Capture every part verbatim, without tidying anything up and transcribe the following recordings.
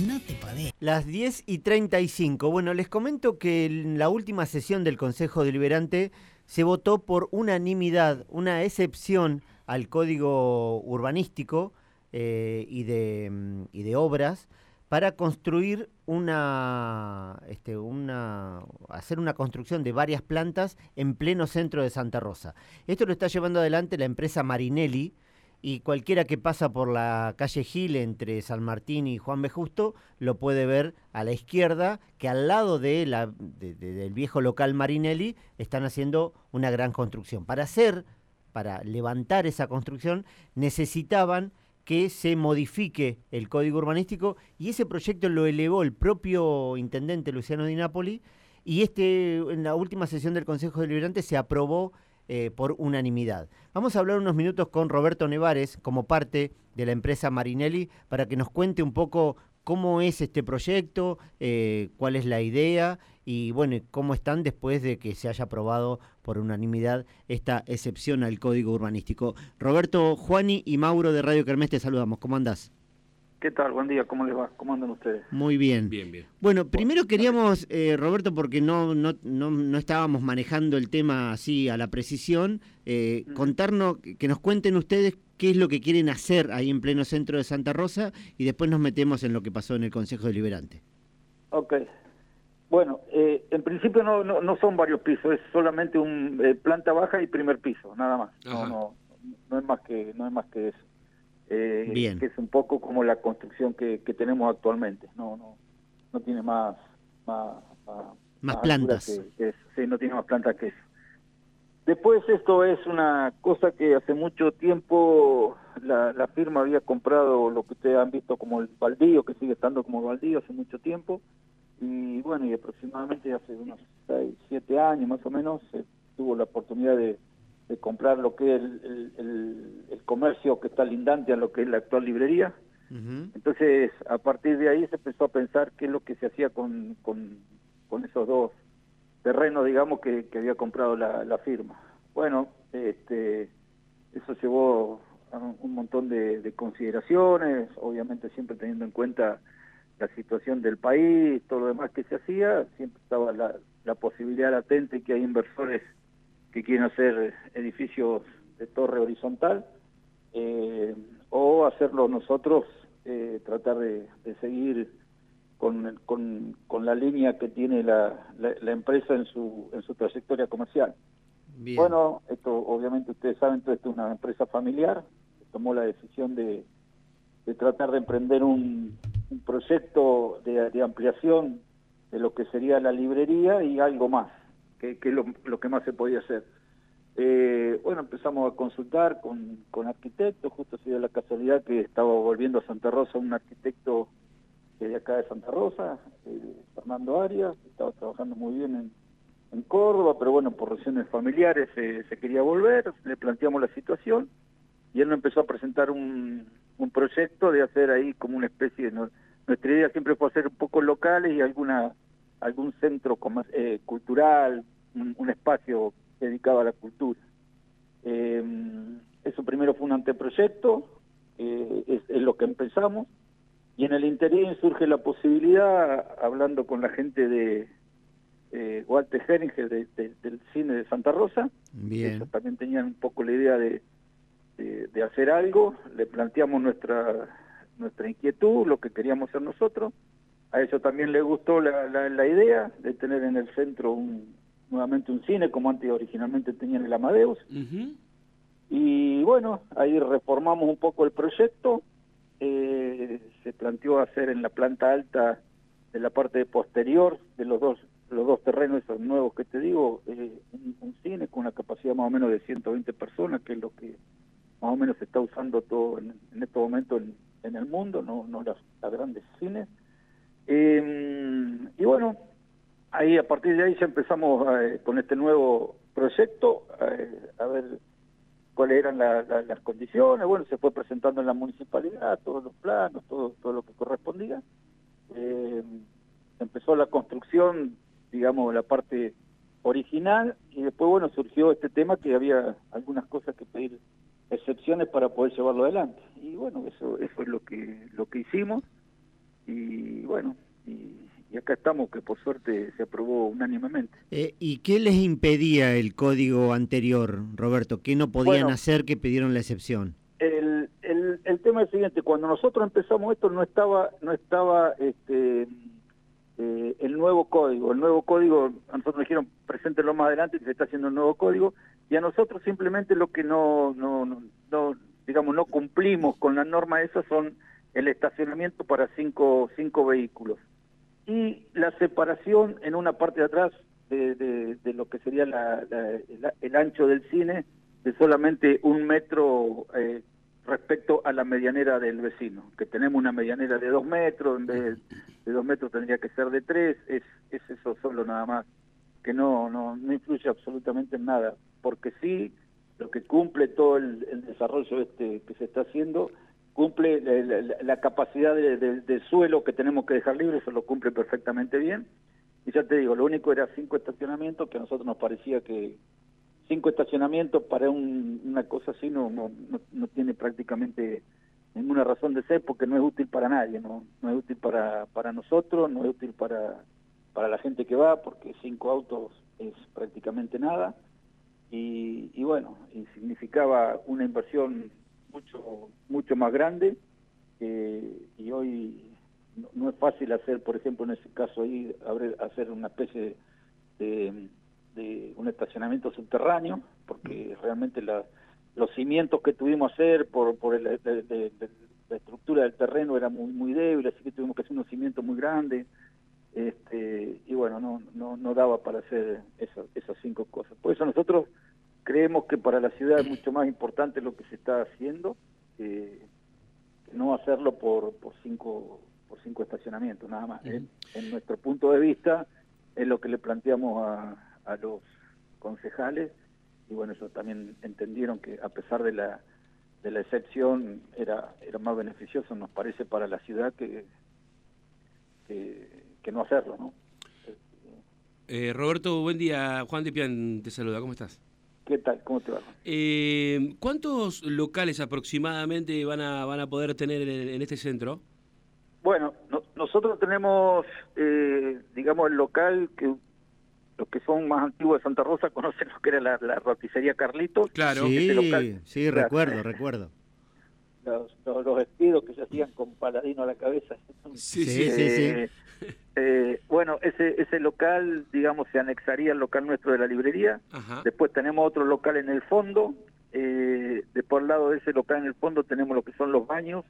No te podés. Las diez y treinta y cinco. Bueno, les comento que en la última sesión del Consejo Deliberante se votó por unanimidad, una excepción al Código Urbanístico eh, y, de, y de Obras para construir una, este, una, hacer una construcción de varias plantas en pleno centro de Santa Rosa. Esto lo está llevando adelante la empresa Marinelli, y cualquiera que pasa por la calle Gil entre San Martín y Juan B. Justo lo puede ver a la izquierda, que al lado de la, de, de, del viejo local Marinelli están haciendo una gran construcción. Para hacer, para levantar esa construcción, necesitaban que se modifique el Código Urbanístico, y ese proyecto lo elevó el propio intendente Luciano Di Napoli, y este, en la última sesión del Consejo Deliberante se aprobó Eh, por unanimidad. Vamos a hablar unos minutos con Roberto Nevares, como parte de la empresa Marinelli, para que nos cuente un poco cómo es este proyecto, eh, cuál es la idea y bueno, cómo están después de que se haya aprobado por unanimidad esta excepción al Código Urbanístico. Roberto, Juani y Mauro de Radio Kermés, te saludamos. ¿Cómo andás? ¿Qué tal? Buen día, ¿cómo les va? ¿Cómo andan ustedes? Muy bien. Bien, bien. Bueno, primero queríamos, eh, Roberto, porque no, no, no, no estábamos manejando el tema así a la precisión, eh, uh-huh. contarnos, que nos cuenten ustedes qué es lo que quieren hacer ahí en pleno centro de Santa Rosa y después nos metemos en lo que pasó en el Consejo Deliberante. Ok. Bueno, eh, en principio no, no, no son varios pisos, es solamente un eh, planta baja y primer piso, nada más. No, no, no es más que, no es más que eso. Eh, Bien. Que es un poco como la construcción que, que tenemos actualmente, no no no tiene más más, más, más más plantas, que, que es, sí, no tiene más plantas que eso. Después esto es una cosa que hace mucho tiempo la, la firma había comprado lo que ustedes han visto como el baldío, que sigue estando como baldío hace mucho tiempo, y bueno, y aproximadamente hace unos seis, siete años más o menos se tuvo la oportunidad de de comprar lo que es el, el, el, el comercio que está lindante a lo que es la actual librería. Uh-huh. Entonces, a partir de ahí se empezó a pensar qué es lo que se hacía con, con, con esos dos terrenos, digamos, que, que había comprado la, la firma. Bueno, este, eso llevó a un montón de, de consideraciones, obviamente siempre teniendo en cuenta la situación del país, todo lo demás que se hacía, siempre estaba la, la posibilidad latente que hay inversores que quieren hacer edificios de torre horizontal, eh, o hacerlo nosotros, eh, tratar de, de seguir con, con, con la línea que tiene la, la, la empresa en su, en su trayectoria comercial. Bien. Bueno, esto obviamente ustedes saben, esto es una empresa familiar, que tomó la decisión de, de tratar de emprender un, un proyecto de, de ampliación de lo que sería la librería y algo más. que, que es lo, lo que más se podía hacer. Eh, bueno, empezamos a consultar con, con arquitectos, justo se dio la casualidad que estaba volviendo a Santa Rosa un arquitecto de acá de Santa Rosa, eh, Fernando Arias, estaba trabajando muy bien en, en Córdoba, pero bueno, por razones familiares eh, se quería volver, le planteamos la situación y él nos empezó a presentar un, un proyecto de hacer ahí como una especie de... No, nuestra idea siempre fue hacer un poco locales y alguna algún centro eh, cultural, un, un espacio dedicado a la cultura. Eh, eso primero fue un anteproyecto, eh, es, es lo que empezamos, y en el interín surge la posibilidad, hablando con la gente de eh, Walter Heringer de, de, del cine de Santa Rosa. Bien. Ellos también tenían un poco la idea de, de, de hacer algo, le planteamos nuestra, nuestra inquietud, lo que queríamos hacer nosotros. A ellos también les gustó la, la, la idea de tener en el centro un, nuevamente un cine, como antes originalmente tenían el Amadeus. Uh-huh. Y bueno, ahí reformamos un poco el proyecto. Eh, se planteó hacer en la planta alta, de la parte posterior de los dos los dos terrenos esos nuevos que te digo, eh, un, un cine con una capacidad más o menos de ciento veinte personas, que es lo que más o menos se está usando todo en, en este momento en, en el mundo, no, no las, las grandes cines. Eh, y bueno, ahí a partir de ahí ya empezamos eh, con este nuevo proyecto, eh, a ver cuáles eran la, la, las condiciones. Bueno, se fue presentando en la municipalidad todos los planos, todo, todo lo que correspondía. Eh, empezó la construcción, digamos, la parte original, y después, bueno, surgió este tema que había algunas cosas que pedir excepciones para poder llevarlo adelante. Y bueno, eso, eso es lo que, lo que hicimos. y bueno, y, y acá estamos, que por suerte se aprobó unánimemente. Eh, ¿Y qué les impedía el código anterior, Roberto? ¿Qué no podían Bueno, hacer que pidieron la excepción? el, el, el tema es el siguiente: cuando nosotros empezamos esto no estaba, no estaba este, eh, el nuevo código. El nuevo código, a nosotros nos dijeron, preséntenlo más adelante, que se está haciendo el nuevo código, y a nosotros simplemente lo que no, no, no, no digamos, no cumplimos con la norma esa son el estacionamiento para cinco, cinco vehículos. Y la separación en una parte de atrás de, de, de lo que sería la, la, la, el ancho del cine, de solamente un metro eh, respecto a la medianera del vecino, que tenemos una medianera de dos metros, en vez de dos metros tendría que ser de tres, es, es eso solo nada más, que no, no, no influye absolutamente en nada, porque sí, lo que cumple todo el, el desarrollo este que se está haciendo, cumple la, la, la capacidad de, de, de suelo que tenemos que dejar libre, eso lo cumple perfectamente bien. Y ya te digo, lo único era cinco estacionamientos, que a nosotros nos parecía que cinco estacionamientos para un, una cosa así no, no, no, no tiene prácticamente ninguna razón de ser, porque no es útil para nadie, no, no es útil para, para nosotros, no es útil para, para la gente que va, porque cinco autos es prácticamente nada. Y, y bueno, y significaba una inversión mucho mucho más grande, eh, y hoy no, no es fácil hacer, por ejemplo, en ese caso ahí, abre, hacer una especie de, de un estacionamiento subterráneo, porque realmente la, los cimientos que tuvimos que hacer por, por el, de, de, de, la estructura del terreno era muy muy débil, así que tuvimos que hacer unos cimientos muy grandes, este, y bueno, no, no, no daba para hacer eso, esas cinco cosas. Por eso nosotros creemos que para la ciudad es mucho más importante lo que se está haciendo, eh, que no hacerlo por, por cinco por cinco estacionamientos, nada más. ¿eh? En nuestro punto de vista es lo que le planteamos a, a los concejales, y bueno, ellos también entendieron que a pesar de la de la excepción era era más beneficioso, nos parece, para la ciudad que que, que no hacerlo, ¿no? Eh, Roberto, buen día. Juan de Pian te saluda. ¿Cómo estás? ¿Qué tal? ¿Cómo te va? Eh, ¿Cuántos locales aproximadamente van a van a poder tener en, en este centro? Bueno, no, nosotros tenemos, eh, digamos, el local que los que son más antiguos de Santa Rosa conocen lo que era la, la roticería Carlitos. Claro. Sí, Ese local, sí, claro, recuerdo, recuerdo. Los, los, los despidos que se hacían con Paladino a la cabeza. Sí, Sí, sí. sí, sí. Eh, eh, bueno, ese ese local, digamos, se anexaría al local nuestro de la librería. Ajá. Después tenemos otro local en el fondo. Eh, de por el lado de ese local en el fondo tenemos lo que son los baños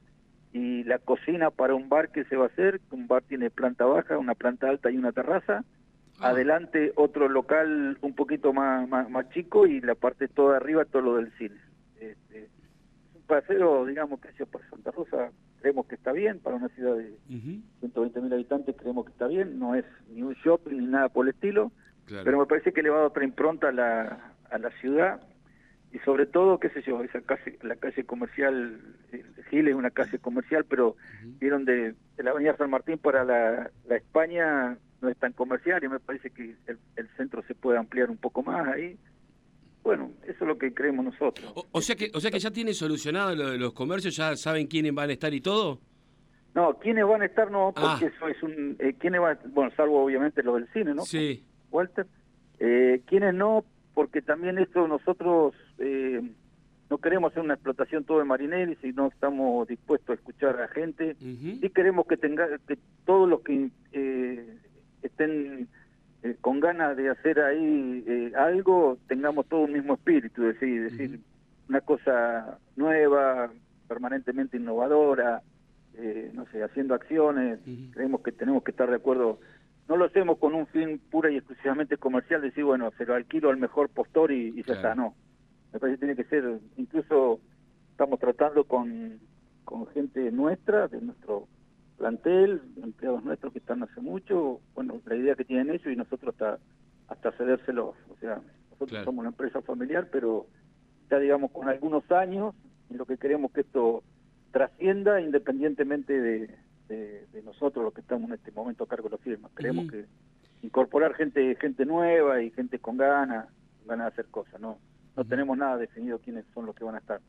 y la cocina para un bar que se va a hacer. Un bar tiene planta baja, una planta alta y una terraza. Ah. Adelante otro local un poquito más, más, más chico, y la parte toda arriba todo lo del cine. Este, es un paseo, digamos, que hacia por Santa Rosa creemos que está bien, para una ciudad de Uh-huh. ciento veinte mil habitantes creemos que está bien, no es ni un shopping ni nada por el estilo, Claro. pero me parece que le va a dar otra impronta a la, a la ciudad, y sobre todo, qué sé yo, esa calle, la calle comercial, eh, Gil es una calle comercial, pero Uh-huh. vieron de, de la avenida San Martín para la, la España no es tan comercial, y me parece que el, el centro se puede ampliar un poco más ahí. Bueno, eso es lo que creemos nosotros. O, o sea que o sea que ya tiene solucionado lo de los comercios, ya saben quiénes van a estar y todo. No, ¿quiénes van a estar? No, porque Ah. eso es un... Eh, ¿quiénes van a, bueno, salvo obviamente los del cine, ¿no? Sí. Walter. Eh, ¿Quiénes no? Porque también esto nosotros eh, no queremos hacer una explotación todo de Marinelli, si no estamos dispuestos a escuchar a la gente. Uh-huh. Sí queremos que tenga que todos los que eh, estén eh, con ganas de hacer ahí eh, algo, tengamos todo un mismo espíritu, es decir, decir Uh-huh. una cosa nueva, permanentemente innovadora, eh, no sé, haciendo acciones. Uh-huh. Creemos que tenemos que estar de acuerdo. No lo hacemos con un fin pura y exclusivamente comercial, decir, bueno, se lo alquilo al mejor postor y, y ya Claro. está, no. Me parece que tiene que ser, incluso estamos tratando con, con gente nuestra, de nuestro plantel, empleados nuestros que están hace mucho, bueno, la idea que tienen ellos, y nosotros hasta hasta cedérselos. O sea, nosotros Claro. somos una empresa familiar, pero ya digamos con algunos años, y lo que queremos que esto trascienda independientemente de, de, de nosotros los que estamos en este momento a cargo de la firma. Queremos Uh-huh. que incorporar gente gente nueva y gente con ganas, ganas de hacer cosas, ¿no? No Uh-huh. tenemos nada definido quiénes son los que van a estar.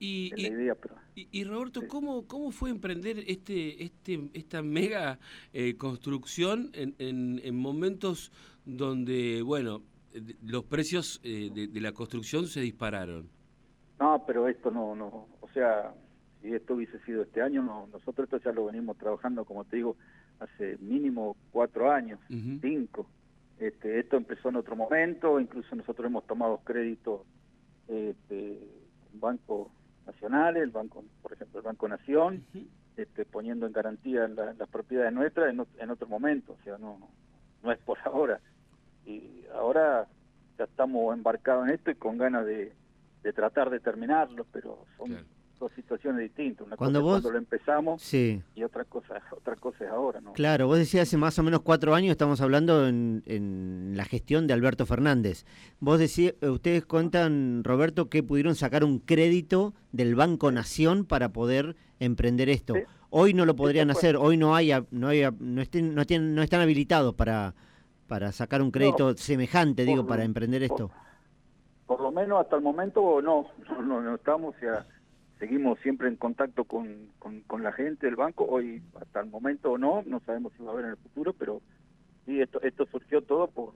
Y, es y, la idea. Pero, y, y Roberto, sí. ¿cómo, ¿cómo fue emprender este, este, esta mega eh, construcción en, en, en momentos donde, bueno, de- los precios eh, de, de la construcción se dispararon? No, pero esto no, no, o sea, si esto hubiese sido este año, no, nosotros esto ya lo venimos trabajando, como te digo, hace mínimo cuatro años, Ujú. cinco. Este, esto empezó en otro momento, incluso nosotros hemos tomado créditos este, con bancos nacionales, el banco, por ejemplo, el Banco Nación, Ujú. este, poniendo en garantía la- las propiedades nuestras en, ot- en otro momento, o sea, no, no es por ahora. Y ahora ya estamos embarcados en esto y con ganas de, de tratar de terminarlo, pero son Claro. dos situaciones distintas. Una Cuando cosa es vos... cuando lo empezamos Sí. y otra cosa, otra cosa es ahora, ¿no? Claro, vos decías hace más o menos cuatro años, estamos hablando en, en la gestión de Alberto Fernández. Vos decías, ustedes cuentan, Roberto, que pudieron sacar un crédito del Banco Sí. Nación para poder emprender esto. Sí. Hoy no lo Esto podrían fue, hacer, hoy no hay, a- no hay, a- no estén, no tienen, no están habilitados para, para sacar un no, crédito semejante, digo, para por, emprender por, esto. por lo menos hasta el momento no, no, no, no estamos, o sea, seguimos siempre en contacto con, con, con la gente del banco. Hoy hasta el momento no, no sabemos si va a haber en el futuro, pero sí, esto, esto surgió todo por,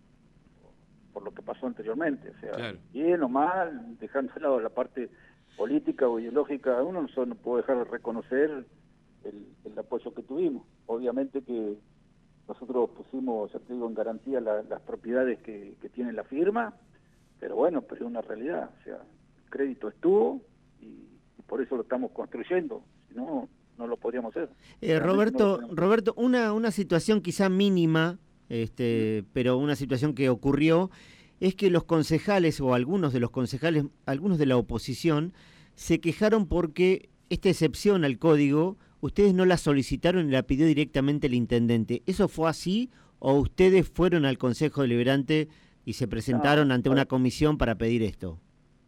por lo que pasó anteriormente, o sea, Claro. bien o mal, dejando de lado la parte política o ideológica, uno no, solo no puede dejar de reconocer el, el apoyo que tuvimos. Obviamente que nosotros pusimos, ya te digo, en garantía la, las propiedades que, que tiene la firma, pero bueno, pero es una realidad, o sea, el crédito estuvo y, y por eso lo estamos construyendo, si no, no lo podríamos hacer. Eh, Realmente no lo Roberto, podríamos hacer. Roberto, una, una situación quizá mínima, este, pero una situación que ocurrió, es que los concejales o algunos de los concejales, algunos de la oposición, se quejaron porque esta excepción al código, ustedes no la solicitaron y la pidió directamente el intendente. ¿Eso fue así o ustedes fueron al Consejo Deliberante y se presentaron No, ante a una ver, comisión para pedir esto?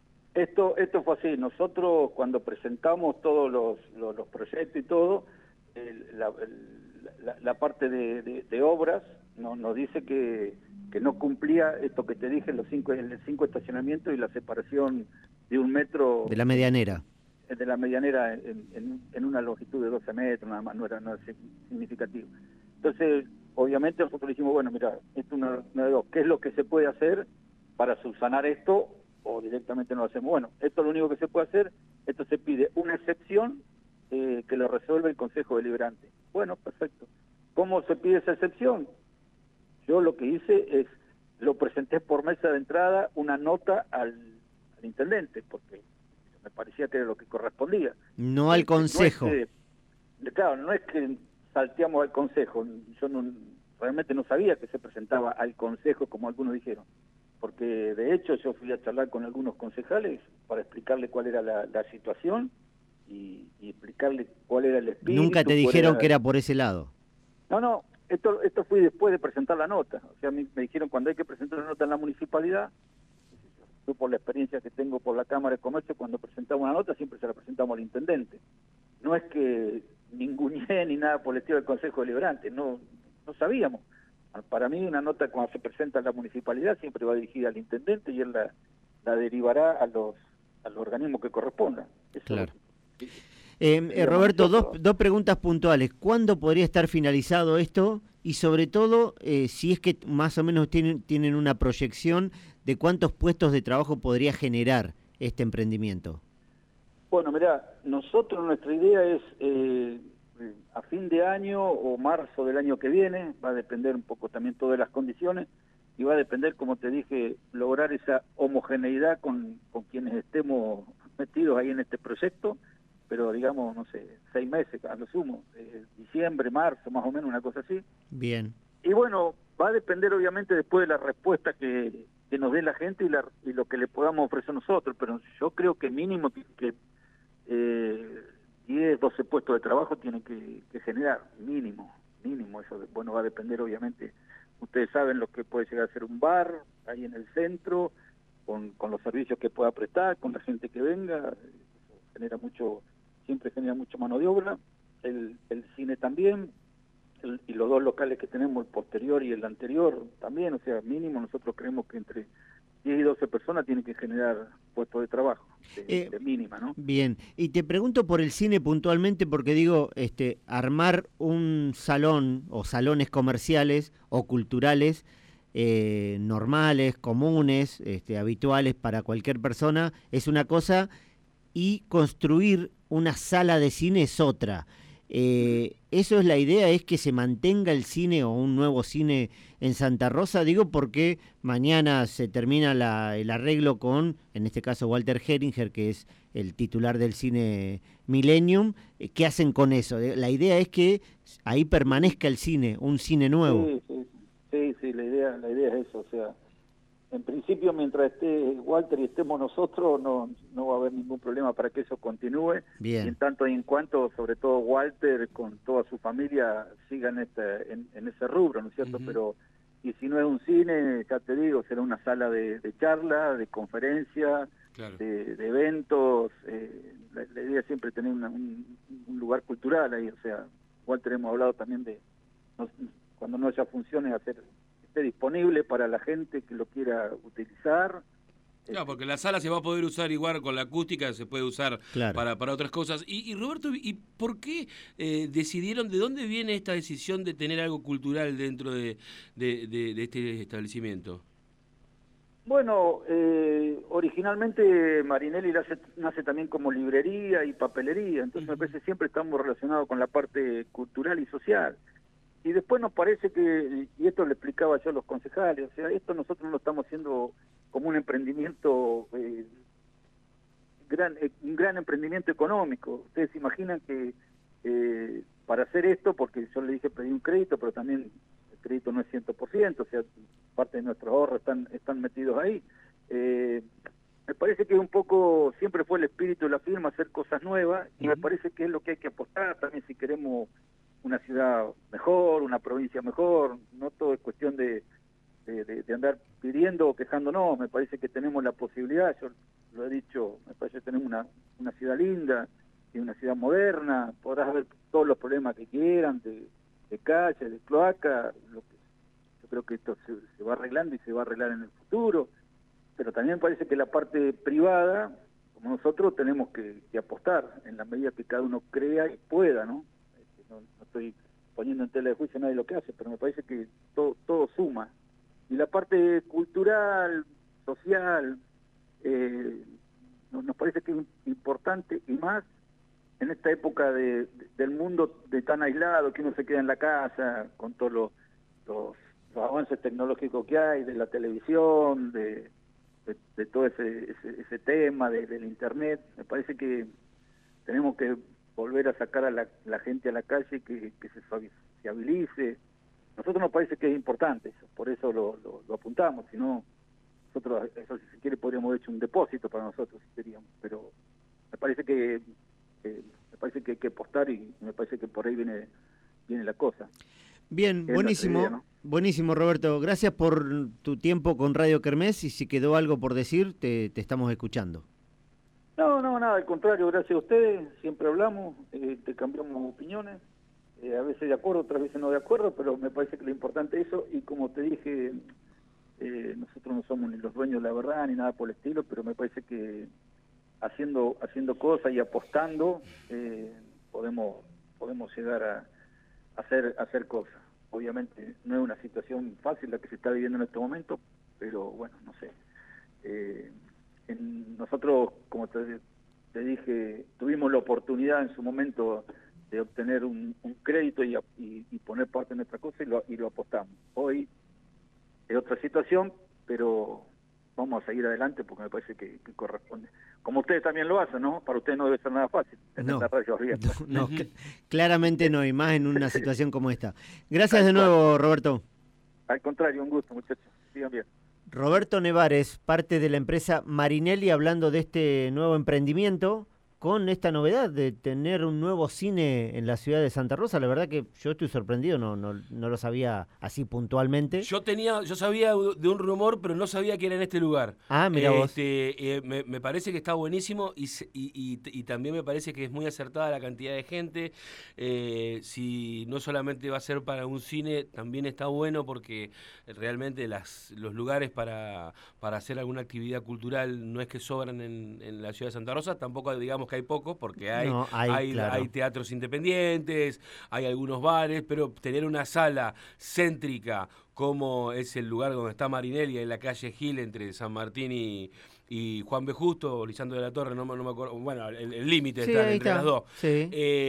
Esto, esto fue así. Nosotros cuando presentamos todos los, los, los proyectos y todo, el- la, el- la, la parte de, de- de obras no, nos dice que, que no cumplía esto que te dije, los cinco, el cinco estacionamientos y la separación de un metro De la en- medianera. en- de la medianera en, en, en una longitud de doce metros, nada más, no era nada significativo. Entonces, obviamente nosotros dijimos, bueno, mira, esto es una, una de dos, ¿qué es lo que se puede hacer para subsanar esto? O directamente no lo hacemos. Bueno, esto es lo único que se puede hacer, esto se pide una excepción eh, que lo resuelve el Consejo Deliberante. Bueno, perfecto. ¿Cómo se pide esa excepción? Yo lo que hice es, lo presenté por mesa de entrada, una nota al, al intendente, porque me parecía que era lo que correspondía. No al Este, Consejo. No es que, claro, no es que salteamos al Consejo, yo no, realmente no sabía que se presentaba al Consejo, como algunos dijeron, porque de hecho yo fui a charlar con algunos concejales para explicarle cuál era la, la situación y, y explicarle cuál era el espíritu. Nunca te cuál dijeron era... que era por ese lado. No, no, esto esto fue después de presentar la nota. O sea, me, me dijeron cuando hay que presentar una nota en la municipalidad, yo por la experiencia que tengo por la Cámara de Comercio, cuando presentamos una nota siempre se la presentamos al intendente. No es que ninguneé ni nada por el estilo del Consejo Deliberante, no, no sabíamos. Para mí una nota cuando se presenta en la municipalidad siempre va dirigida al intendente y él la, la derivará a los, a los organismos que correspondan. Eso Claro. sí. Eh, eh, Roberto, dos, nosotros. dos preguntas puntuales. ¿Cuándo podría estar finalizado esto? Y sobre todo, eh, si es que más o menos tienen, tienen una proyección de cuántos puestos de trabajo podría generar este emprendimiento. Bueno, mirá, nosotros nuestra idea es eh, a fin de año o marzo del año que viene, va a depender un poco también todas las condiciones, y va a depender, como te dije, lograr esa homogeneidad con, con quienes estemos metidos ahí en este proyecto, pero digamos, no sé, seis meses a lo sumo, eh, diciembre, marzo, más o menos, una cosa así. Bien. Y bueno, va a depender obviamente después de la respuesta que, que nos dé la gente y, la, y lo que le podamos ofrecer nosotros, pero yo creo que mínimo que, que eh, diez, doce puestos de trabajo tienen que, que generar, mínimo, mínimo, eso bueno va a depender obviamente, ustedes saben lo que puede llegar a ser un bar ahí en el centro, con, con los servicios que pueda prestar, con la gente que venga, eso genera mucho, siempre genera mucha mano de obra, el, el cine también, el, y los dos locales que tenemos, el posterior y el anterior también, o sea, mínimo nosotros creemos que entre diez y doce personas tienen que generar puestos de trabajo, de, eh, de mínima, ¿no? Bien, y te pregunto por el cine puntualmente porque digo, este, armar un salón o salones comerciales o culturales eh, normales, comunes, este, habituales para cualquier persona es una cosa y construir una sala de cine es otra. Eh, ¿Eso es la idea? ¿Es que se mantenga el cine o un nuevo cine en Santa Rosa? Digo porque mañana se termina la, el arreglo con, en este caso, Walter Heringer, que es el titular del cine Millennium. ¿Qué hacen con eso? La idea es que ahí permanezca el cine, un cine nuevo. Sí, sí, sí, sí, la idea, la idea es eso, o sea, en principio mientras esté Walter y estemos nosotros no, no va a haber ningún problema para que eso continúe. Bien. Y en tanto y en cuanto, sobre todo Walter con toda su familia sigan este, en, en ese rubro, ¿no es cierto? Uh-huh. Pero, y si no es un cine, ya te digo, será una sala de, de charla, de conferencia, claro. de, de eventos. Eh, la, la idea es siempre tener una, un, un lugar cultural ahí, o sea, Walter hemos hablado también de, no, cuando no haya funciones, hacer... esté disponible para la gente que lo quiera utilizar. Claro, porque la sala se va a poder usar igual con la acústica, se puede usar claro. para, para otras cosas. Y, y Roberto, ¿y por qué eh, decidieron, de dónde viene esta decisión de tener algo cultural dentro de, de, de, de este establecimiento? Bueno, eh, originalmente Marinelli nace, nace también como librería y papelería, entonces uh-huh. me parece siempre estamos relacionados con la parte cultural y social. Y después nos parece que, y esto le explicaba yo a los concejales, o sea, esto nosotros no lo estamos haciendo como un emprendimiento, eh, gran, eh, un gran emprendimiento económico. Ustedes se imaginan que eh, para hacer esto, porque yo le dije pedí un crédito, pero también el crédito no es cien por ciento, o sea, parte de nuestros ahorros están, están metidos ahí. Eh, me parece que un poco, siempre fue el espíritu de la firma hacer cosas nuevas, y uh-huh. me parece que es lo que hay que apostar también si queremos una ciudad mejor, una provincia mejor. No todo es cuestión de, de, de, de andar pidiendo o quejándonos. Me parece que tenemos la posibilidad, yo lo he dicho, me parece que tenemos una, una ciudad linda y una ciudad moderna. Podrás ver todos los problemas que quieran, de, de calle, de cloaca. Lo que, yo creo que esto se, se va arreglando y se va a arreglar en el futuro. Pero también me parece que la parte privada, como nosotros, tenemos que, que apostar en la medida que cada uno crea y pueda, ¿no? No, no estoy poniendo en tela de juicio a nadie lo que hace, pero me parece que todo, todo suma. Y la parte cultural, social, eh, nos, nos parece que es importante, y más en esta época de, de, del mundo de tan aislado, que uno se queda en la casa, con todos los, los, los avances tecnológicos que hay, de la televisión, de, de, de todo ese, ese, ese tema, de, del internet. Me parece que tenemos que volver a sacar a la, la gente a la calle, que, que se sociabilice. Nosotros nos parece que es importante eso, por eso lo, lo, lo apuntamos. Si no, nosotros, eso si se quiere, podríamos haber hecho un depósito para nosotros, si queríamos, pero me parece que eh, me parece que hay que apostar, y me parece que por ahí viene viene la cosa. Bien, buenísimo, idea, ¿no? Buenísimo, Roberto. Gracias por tu tiempo con Radio Kermés, y si quedó algo por decir, te, te estamos escuchando. No, no, nada, al contrario, gracias a ustedes, siempre hablamos, eh, te cambiamos opiniones, eh, a veces de acuerdo, otras veces no de acuerdo, pero me parece que lo importante es eso, y como te dije, eh, nosotros no somos ni los dueños de la verdad, ni nada por el estilo, pero me parece que haciendo haciendo cosas y apostando, eh, podemos podemos llegar a, a, hacer, a hacer cosas. Obviamente no es una situación fácil la que se está viviendo en este momento, pero bueno, no sé. Eh, En nosotros, como te, te dije, tuvimos la oportunidad en su momento de obtener un, un crédito y, y, y poner parte de nuestra cosa, y lo, y lo apostamos. Hoy es otra situación, pero vamos a seguir adelante porque me parece que, que corresponde. Como ustedes también lo hacen, ¿no? Para ustedes no debe ser nada fácil tener no, la radio abierta. No, no, claramente no, y más en una situación como esta. Gracias de nuevo, Roberto. Al contrario, un gusto, muchachos. Sigan bien. Roberto Nevares, parte de la empresa Marinelli, hablando de este nuevo emprendimiento con esta novedad de tener un nuevo cine en la ciudad de Santa Rosa. La verdad que yo estoy sorprendido, no, no, no lo sabía así puntualmente. Yo tenía, yo sabía de un rumor, pero no sabía que era en este lugar. Ah, mira vos. Este, eh, me, me parece que está buenísimo y, y, y, y también me parece que es muy acertada la cantidad de gente. Eh, si no solamente va a ser para un cine, también está bueno porque realmente las, los lugares para, para hacer alguna actividad cultural no es que sobran en, en la ciudad de Santa Rosa, tampoco digamos que hay pocos, porque hay, no, hay, hay, claro. hay teatros independientes, hay algunos bares, pero tener una sala céntrica como es el lugar donde está Marinelli, en la calle Gil, entre San Martín y, y Juan B. Justo, Lisandro de la Torre, no, no me acuerdo, bueno, el límite sí, está entre está. las dos. Sí. Eh,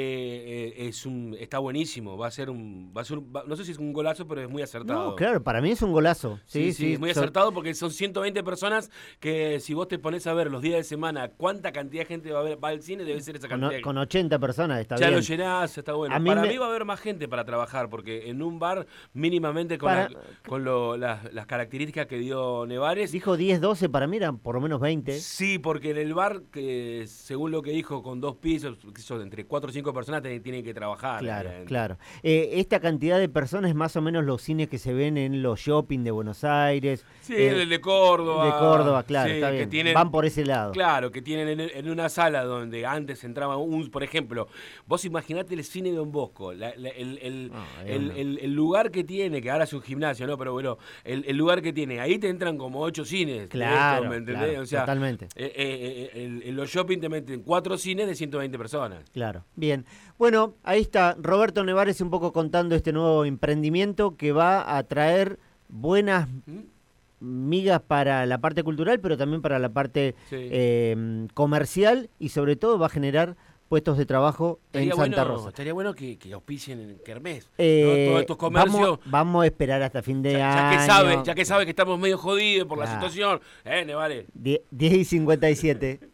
eh, es un, está buenísimo, va a ser un, va a ser un, va, no sé si es un golazo, pero es muy acertado. No, claro, para mí es un golazo. Sí, sí, sí, sí es muy son... acertado porque son ciento veinte personas que si vos te pones a ver los días de semana cuánta cantidad de gente va a ver, va al cine, debe ser esa con, cantidad. con ochenta personas está ya bien. lo llenás, está bueno. A mí para me... mí va a haber más gente para trabajar, porque en un bar mínimamente con, para... la, con lo, las, las características que dio Nevares. Dijo diez, doce, para mí eran por lo menos veinte. Sí, porque en el bar, que según lo que dijo, con dos pisos, que son entre cuatro o cinco personas tienen que trabajar. Claro, eh. claro. Eh, esta cantidad de personas es más o menos los cines que se ven en los shopping de Buenos Aires. Sí, eh, el de Córdoba. De Córdoba, claro, sí, está bien. Que tienen, van por ese lado. Claro, que tienen en, en una sala donde antes entraba un, por ejemplo, vos imaginate el cine de Don Bosco, la, la, el, el, oh, el, el, el lugar que tiene, que ahora es un gimnasio, ¿no? Pero bueno, el, el lugar que tiene, ahí te entran como ocho cines. Claro, esto, ¿me entendés? claro, o sea, totalmente. Eh, eh, el, en los shopping te meten cuatro cines de ciento veinte personas. Claro, bien. Bueno, ahí está Roberto Nevares un poco contando este nuevo emprendimiento que va a traer buenas ¿Mm? migas para la parte cultural, pero también para la parte sí. eh, comercial y sobre todo va a generar puestos de trabajo estaría en Santa bueno, Rosa. Estaría bueno que, que auspicien en Kermés, eh, ¿no? Todos estos comercios. Vamos, vamos a esperar hasta fin de ya, año. Ya que sabe, ya que sabe que estamos medio jodidos por claro. la situación, eh, Nevares. diez y cincuenta y siete.